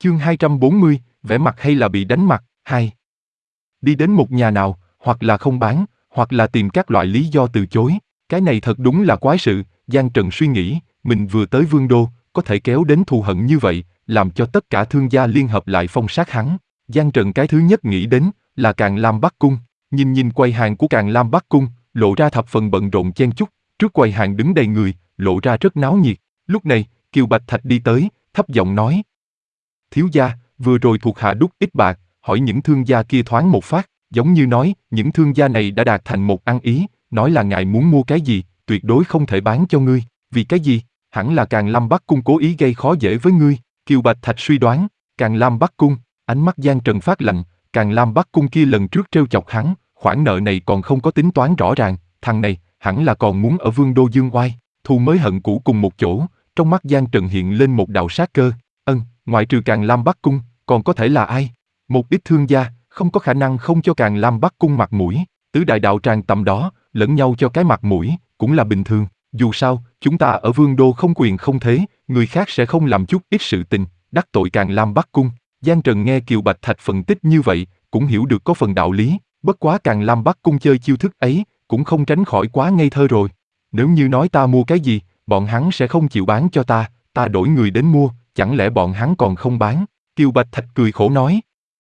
Chương 240, vẽ mặt hay là bị đánh mặt, 2. Đi đến một nhà nào, hoặc là không bán, hoặc là tìm các loại lý do từ chối. Cái này thật đúng là quái sự, Giang Trần suy nghĩ, mình vừa tới Vương Đô, có thể kéo đến thù hận như vậy, làm cho tất cả thương gia liên hợp lại phong sát hắn. Giang Trần cái thứ nhất nghĩ đến, là Càn Lam Bắc Cung. Nhìn quầy hàng của Càn Lam Bắc Cung, lộ ra thập phần bận rộn chen chúc, trước quầy hàng đứng đầy người, lộ ra rất náo nhiệt. Lúc này, Kiều Bạch Thạch đi tới, thấp giọng nói: thiếu gia, vừa rồi thuộc hạ đút ít bạc, hỏi những thương gia kia thoáng một phát, giống như nói, những thương gia này đã đạt thành một ăn ý, nói là ngài muốn mua cái gì, tuyệt đối không thể bán cho ngươi, vì cái gì? Hẳn là Càn Lam Bắc Cung cố ý gây khó dễ với ngươi. Kiều Bạch Thạch suy đoán, Càn Lam Bắc Cung, ánh mắt Giang Trần phát lạnh, Càn Lam Bắc Cung kia lần trước trêu chọc hắn, khoản nợ này còn không có tính toán rõ ràng, thằng này, hẳn là còn muốn ở Vương Đô dương oai, thù mới hận cũ cùng một chỗ, trong mắt Giang Trần hiện lên một đạo sát cơ, ngoại trừ Càn Lam Bắc Cung, còn có thể là ai? Một ít thương gia, không có khả năng không cho Càn Lam Bắc Cung mặt mũi, tứ đại đạo tràng tầm đó, lẫn nhau cho cái mặt mũi, cũng là bình thường, dù sao, chúng ta ở Vương Đô không quyền không thế, người khác sẽ không làm chút ít sự tình, đắc tội Càn Lam Bắc Cung. Giang Trần nghe Kiều Bạch Thạch phân tích như vậy, cũng hiểu được có phần đạo lý, bất quá Càn Lam Bắc Cung chơi chiêu thức ấy, cũng không tránh khỏi quá ngây thơ rồi. Nếu như nói ta mua cái gì, bọn hắn sẽ không chịu bán cho ta đổi người đến mua, chẳng lẽ bọn hắn còn không bán? Kiều Bạch Thạch cười khổ nói.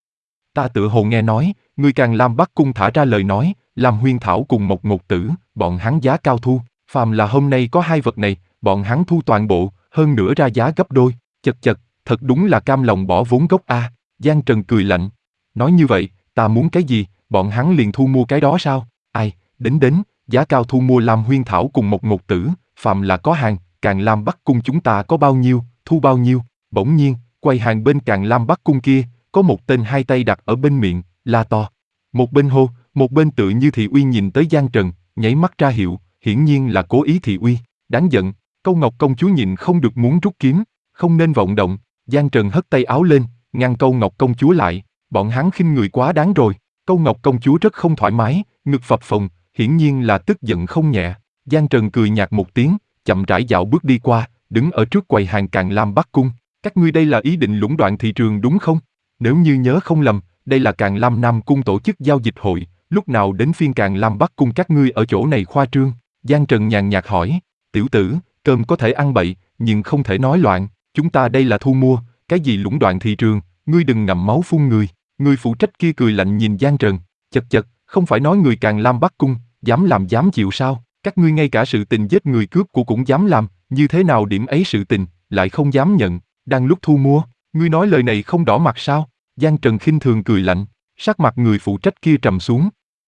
Ta tựa hồ nghe nói, người Càn Lam Bắc Cung thả ra lời nói, làm Huyên Thảo cùng Mộc Ngột Tử, bọn hắn giá cao thu, phàm là hôm nay có hai vật này, bọn hắn thu toàn bộ, hơn nữa ra giá gấp đôi, chật, thật đúng là cam lòng bỏ vốn gốc a. Giang Trần cười lạnh, nói như vậy, ta muốn cái gì, bọn hắn liền thu mua cái đó sao? Ai, đến, giá cao thu mua làm Huyên Thảo cùng Mộc Ngột Tử, phàm là có hàng, Càn Lam Bắc Cung chúng ta có bao nhiêu, thu bao nhiêu? Bỗng nhiên, quầy hàng bên Càn Lam Bắc Cung kia, có một tên hai tay đặt ở bên miệng, la to. Một bên hô, một bên tự như thị uy nhìn tới Giang Trần, nháy mắt ra hiệu, hiển nhiên là cố ý thị uy, đáng giận. Câu Ngọc công chúa nhịn không được muốn rút kiếm, không nên vọng động. Giang Trần hất tay áo lên, ngăn Câu Ngọc công chúa lại, bọn hắn khinh người quá đáng rồi. Câu Ngọc công chúa rất không thoải mái, ngực phập phồng, hiển nhiên là tức giận không nhẹ. Giang Trần cười nhạt một tiếng, chậm rãi dạo bước đi qua, đứng ở trước quầy hàng Càn Lam Bắc Cung. Các ngươi đây là ý định lũng đoạn thị trường đúng không? Nếu như nhớ không lầm, đây là Càn Lam Nam Cung tổ chức giao dịch hội, lúc nào đến phiên Càn Lam Bắc Cung các ngươi ở chỗ này khoa trương? Giang Trần nhàn nhạt hỏi, tiểu tử, cơm có thể ăn bậy, nhưng không thể nói loạn, chúng ta đây là thu mua, cái gì lũng đoạn thị trường, ngươi đừng ngậm máu phun người. Người phụ trách kia cười lạnh nhìn Giang Trần, chật, không phải nói người Càn Lam Bắc Cung, dám làm dám chịu sao? Các ngươi ngay cả sự tình giết người cướp của cũng dám làm, như thế nào điểm ấy sự tình, lại không dám nhận, đang lúc thu mua, ngươi nói lời này không đỏ mặt sao? Giang Trần khinh thường cười lạnh, sắc mặt người phụ trách kia trầm xuống.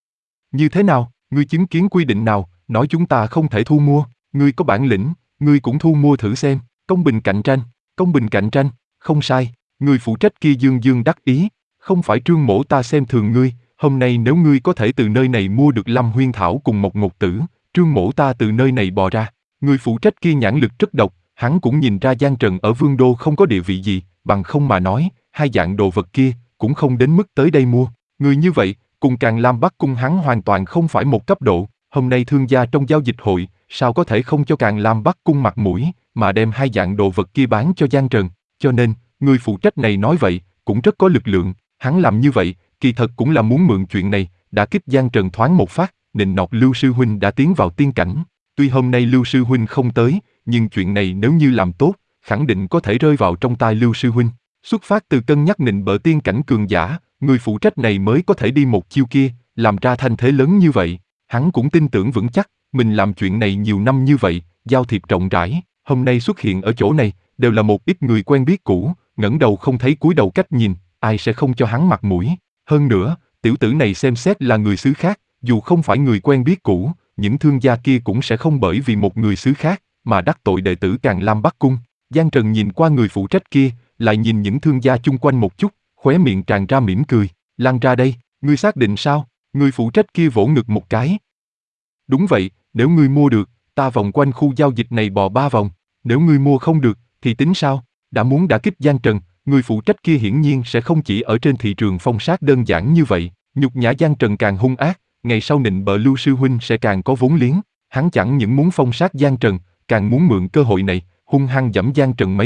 Như thế nào, ngươi chứng kiến quy định nào, nói chúng ta không thể thu mua, ngươi có bản lĩnh, ngươi cũng thu mua thử xem, công bình cạnh tranh, không sai, người phụ trách kia dương đắc ý, không phải Trương Mỗ ta xem thường ngươi, hôm nay nếu ngươi có thể từ nơi này mua được Lâm Huyên Thảo cùng Mộc Ngột Tử, Trương Mỗ ta từ nơi này bò ra. Người phụ trách kia nhãn lực rất độc, hắn cũng nhìn ra Giang Trần ở Vương Đô không có địa vị gì, bằng không mà nói, hai dạng đồ vật kia cũng không đến mức tới đây mua. Người như vậy, cùng Càn Lam Bắc Cung hắn hoàn toàn không phải một cấp độ, hôm nay thương gia trong giao dịch hội, sao có thể không cho Càn Lam Bắc Cung mặt mũi, mà đem hai dạng đồ vật kia bán cho Giang Trần, cho nên, người phụ trách này nói vậy, cũng rất có lực lượng, hắn làm như vậy, kỳ thật cũng là muốn mượn chuyện này, đã kích Giang Trần thoáng một phát, nịnh nọt Lưu Sư Huynh đã tiến vào tiên cảnh. Tuy hôm nay Lưu Sư Huynh không tới, nhưng chuyện này nếu như làm tốt, khẳng định có thể rơi vào trong tai Lưu Sư Huynh. Xuất phát từ cân nhắc nịnh bợ tiên cảnh cường giả, người phụ trách này mới có thể đi một chiêu kia, làm ra thành thế lớn như vậy. Hắn cũng tin tưởng vững chắc, mình làm chuyện này nhiều năm như vậy, giao thiệp rộng rãi, hôm nay xuất hiện ở chỗ này, đều là một ít người quen biết cũ, ngẩng đầu không thấy cúi đầu cách nhìn, ai sẽ không cho hắn mặt mũi. Hơn nữa, tiểu tử này xem xét là người xứ khác, dù không phải người quen biết cũ, những thương gia kia cũng sẽ không bởi vì một người xứ khác mà đắc tội đệ tử Càn Lam Bắc Cung. Giang Trần nhìn qua người phụ trách kia, lại nhìn những thương gia chung quanh một chút, khóe miệng tràn ra mỉm cười. Lan ra đây, ngươi xác định sao? Người phụ trách kia vỗ ngực một cái. Đúng vậy, nếu ngươi mua được, ta vòng quanh khu giao dịch này bò 3 vòng. Nếu ngươi mua không được, thì tính sao? Đã muốn đả kích Giang Trần, người phụ trách kia hiển nhiên sẽ không chỉ ở trên thị trường phong sát đơn giản như vậy. Nhục nhã Giang Trần càng hung ác, ngày sau nịnh bợ Lưu Sư Huynh sẽ càng có vốn liếng. Hắn chẳng những muốn phong sát Giang Trần, càng muốn mượn cơ hội này, hung hăng giẫm Giang Trần mấy cước,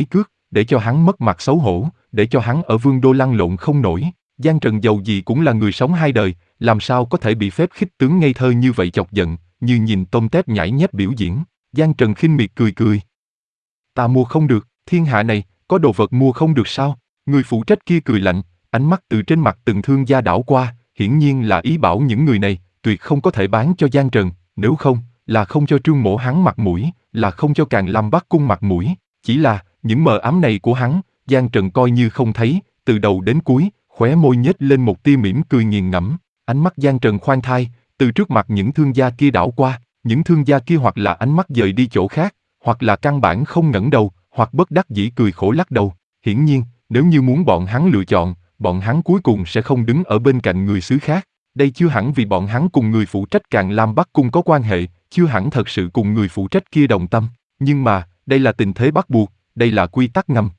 để cho hắn mất mặt xấu hổ, để cho hắn ở Vương đô lăn lộn không nổi. Giang Trần dầu gì cũng là người sống hai đời, làm sao có thể bị phép khích tướng ngây thơ như vậy chọc giận, như nhìn tôm tép nhảy nhép biểu diễn. Giang Trần khinh miệt cười cười. Ta mua không được, thiên hạ này, có đồ vật mua không được sao? Người phụ trách kia cười lạnh, ánh mắt từ trên mặt từng thương gia đảo qua, hiển nhiên là ý bảo những người này, tuyệt không có thể bán cho Giang Trần, nếu không, là không cho Trương Mỗ hắn mặt mũi, là không cho Càn Lam Bắc Cung mặt mũi. Chỉ là, những mờ ám này của hắn, Giang Trần coi như không thấy, từ đầu đến cuối, khóe môi nhếch lên một tia mỉm cười nghiền ngẫm. Ánh mắt Giang Trần khoan thai, từ trước mặt những thương gia kia đảo qua, những thương gia kia hoặc là ánh mắt dời đi chỗ khác, hoặc là căn bản không ngẩng đầu, hoặc bất đắc dĩ cười khổ lắc đầu. Hiển nhiên, nếu như muốn bọn hắn lựa chọn, bọn hắn cuối cùng sẽ không đứng ở bên cạnh người xứ khác. Đây chưa hẳn vì bọn hắn cùng người phụ trách Càn Lam Bắc Cung có quan hệ, chưa hẳn thật sự cùng người phụ trách kia đồng tâm. Nhưng mà, đây là tình thế bắt buộc, đây là quy tắc ngầm,